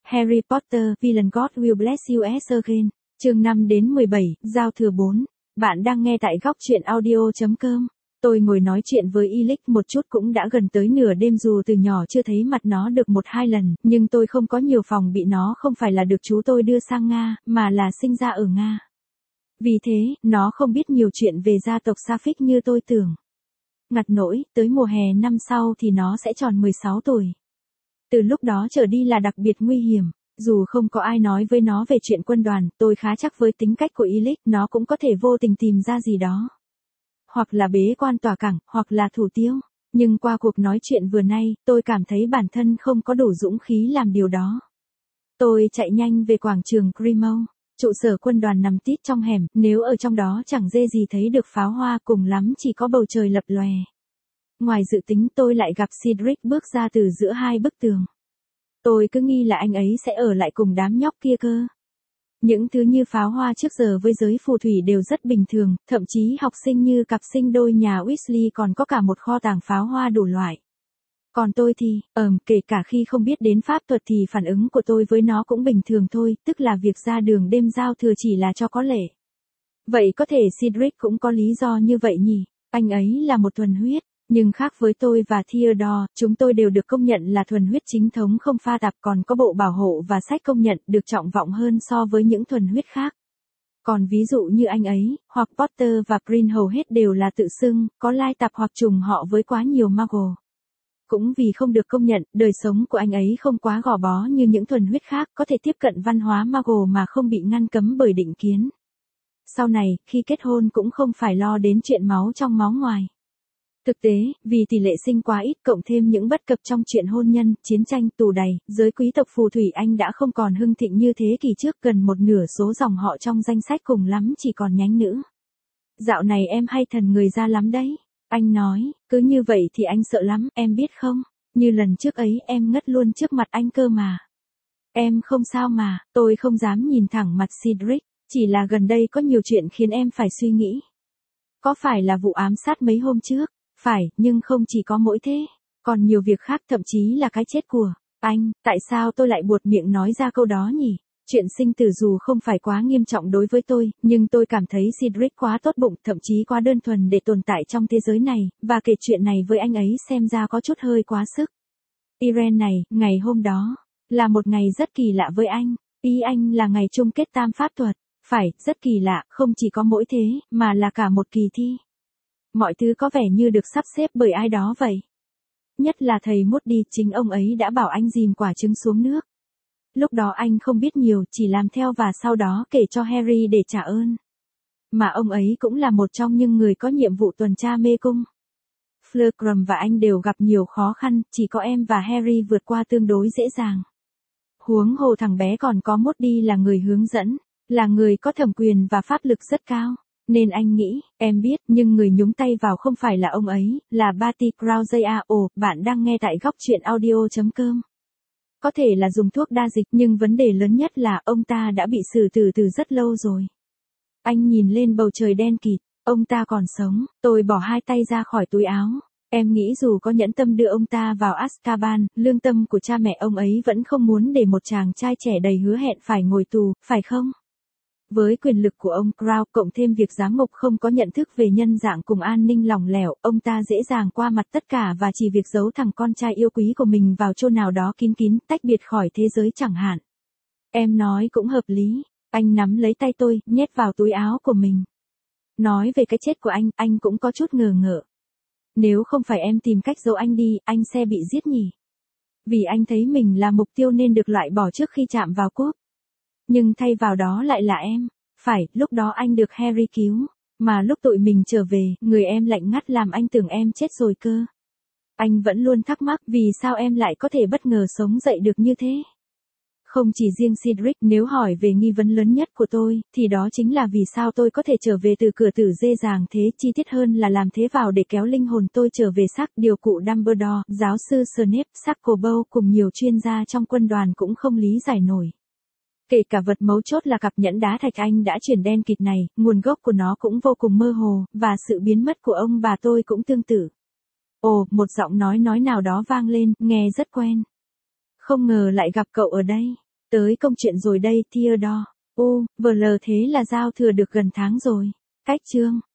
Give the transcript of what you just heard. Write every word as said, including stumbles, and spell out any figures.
Harry Potter, Villain God Will Bless You Again. Chương năm đến mười bảy, giao thừa bốn. Bạn đang nghe tại góc truyện audio chấm com. Tôi ngồi nói chuyện với Ilic một chút cũng đã gần tới nửa đêm, dù từ nhỏ chưa thấy mặt nó được một hai lần, nhưng tôi không có nhiều phòng bị nó không phải là được chú tôi đưa sang Nga, mà là sinh ra ở Nga. Vì thế, nó không biết nhiều chuyện về gia tộc Safik như tôi tưởng. Ngặt nỗi, tới mùa hè năm sau thì nó sẽ tròn mười sáu tuổi. Từ lúc đó trở đi là đặc biệt nguy hiểm. Dù không có ai nói với nó về chuyện quân đoàn, tôi khá chắc với tính cách của Ilic, nó cũng có thể vô tình tìm ra gì đó. Hoặc là bế quan tỏa cảng, hoặc là thủ tiêu. Nhưng qua cuộc nói chuyện vừa nay, tôi cảm thấy bản thân không có đủ dũng khí làm điều đó. Tôi chạy nhanh về quảng trường Kreml. Trụ sở quân đoàn nằm tít trong hẻm, nếu ở trong đó chẳng dê gì thấy được pháo hoa, cùng lắm chỉ có bầu trời lập lòe. Ngoài dự tính tôi lại gặp Cedric bước ra từ giữa hai bức tường. Tôi cứ nghi là anh ấy sẽ ở lại cùng đám nhóc kia cơ. Những thứ như pháo hoa trước giờ với giới phù thủy đều rất bình thường, thậm chí học sinh như cặp sinh đôi nhà Weasley còn có cả một kho tàng pháo hoa đủ loại. Còn tôi thì, ờm, kể cả khi không biết đến pháp thuật thì phản ứng của tôi với nó cũng bình thường thôi, tức là việc ra đường đêm giao thừa chỉ là cho có lệ. Vậy có thể Cedric cũng có lý do như vậy nhỉ? Anh ấy là một thuần huyết. Nhưng khác với tôi và Theodore, chúng tôi đều được công nhận là thuần huyết chính thống không pha tạp, còn có bộ bảo hộ và sách công nhận được trọng vọng hơn so với những thuần huyết khác. Còn ví dụ như anh ấy, hoặc Potter và Prin hầu hết đều là tự xưng, có lai tạp hoặc trùng họ với quá nhiều Muggle. Cũng vì không được công nhận, đời sống của anh ấy không quá gò bó như những thuần huyết khác, có thể tiếp cận văn hóa Muggle mà không bị ngăn cấm bởi định kiến. Sau này, khi kết hôn cũng không phải lo đến chuyện máu trong máu ngoài. Thực tế, vì tỷ lệ sinh quá ít cộng thêm những bất cập trong chuyện hôn nhân, chiến tranh, tù đày, giới quý tộc phù thủy Anh đã không còn hưng thịnh như thế kỷ trước, gần một nửa số dòng họ trong danh sách cùng lắm chỉ còn nhánh nữ. Dạo này em hay thần người ra lắm đấy. Anh nói, cứ như vậy thì anh sợ lắm, em biết không? Như lần trước ấy em ngất luôn trước mặt anh cơ mà. Em không sao mà, tôi không dám nhìn thẳng mặt Cedric, chỉ là gần đây có nhiều chuyện khiến em phải suy nghĩ. Có phải là vụ ám sát mấy hôm trước? Phải, nhưng không chỉ có mỗi thế. Còn nhiều việc khác, thậm chí là cái chết của anh. Tại sao tôi lại buột miệng nói ra câu đó nhỉ? Chuyện sinh tử dù không phải quá nghiêm trọng đối với tôi, nhưng tôi cảm thấy Cedric quá tốt bụng, thậm chí quá đơn thuần để tồn tại trong thế giới này, và kể chuyện này với anh ấy xem ra có chút hơi quá sức. Irene này, ngày hôm đó, là một ngày rất kỳ lạ với anh. Ý anh là ngày chung kết tam pháp thuật. Phải, rất kỳ lạ, không chỉ có mỗi thế, mà là cả một kỳ thi. Mọi thứ có vẻ như được sắp xếp bởi ai đó vậy. Nhất là thầy Moody, chính ông ấy đã bảo anh dìm quả trứng xuống nước. Lúc đó anh không biết nhiều, chỉ làm theo và sau đó kể cho Harry để trả ơn. Mà ông ấy cũng là một trong những người có nhiệm vụ tuần tra mê cung. Fleur và anh đều gặp nhiều khó khăn, chỉ có em và Harry vượt qua tương đối dễ dàng. Huống hồ thằng bé còn có Moody là người hướng dẫn, là người có thẩm quyền và pháp lực rất cao. Nên anh nghĩ, em biết, nhưng người nhúng tay vào không phải là ông ấy, là Barty Crouch. Ồ, bạn đang nghe tại góc truyện audio chấm com. Có thể là dùng thuốc đa dịch, nhưng vấn đề lớn nhất là ông ta đã bị xử tử từ rất lâu rồi. Anh nhìn lên bầu trời đen kịt, ông ta còn sống. Tôi bỏ hai tay ra khỏi túi áo. Em nghĩ dù có nhẫn tâm đưa ông ta vào Azkaban, lương tâm của cha mẹ ông ấy vẫn không muốn để một chàng trai trẻ đầy hứa hẹn phải ngồi tù, phải không? Với quyền lực của ông Crown cộng thêm việc giám ngục không có nhận thức về nhân dạng cùng an ninh lỏng lẻo, ông ta dễ dàng qua mặt tất cả và chỉ việc giấu thằng con trai yêu quý của mình vào chỗ nào đó kín kín, tách biệt khỏi thế giới chẳng hạn. Em nói cũng hợp lý. Anh nắm lấy tay tôi, nhét vào túi áo của mình. Nói về cái chết của anh, anh cũng có chút ngờ ngợ. Nếu không phải em tìm cách giấu anh đi, anh sẽ bị giết nhỉ? Vì anh thấy mình là mục tiêu nên được loại bỏ trước khi chạm vào cuốc. Nhưng thay vào đó lại là em. Phải, lúc đó anh được Harry cứu. Mà lúc tụi mình trở về, người em lạnh ngắt làm anh tưởng em chết rồi cơ. Anh vẫn luôn thắc mắc vì sao em lại có thể bất ngờ sống dậy được như thế. Không chỉ riêng Cedric, nếu hỏi về nghi vấn lớn nhất của tôi, thì đó chính là vì sao tôi có thể trở về từ cửa tử dễ dàng thế, chi tiết hơn là làm thế vào để kéo linh hồn tôi trở về xác. Điều cụ Dumbledore, giáo sư Snape, Saccobow cùng nhiều chuyên gia trong quân đoàn cũng không lý giải nổi. Kể cả vật mấu chốt là cặp nhẫn đá thạch anh đã chuyển đen kịt này, nguồn gốc của nó cũng vô cùng mơ hồ, và sự biến mất của ông bà tôi cũng tương tự. Ồ, một giọng nói nói nào đó vang lên, nghe rất quen. Không ngờ lại gặp cậu ở đây. Tới công chuyện rồi đây Theodore. U, vờ lờ thế là giao thừa được gần tháng rồi. Cách chương.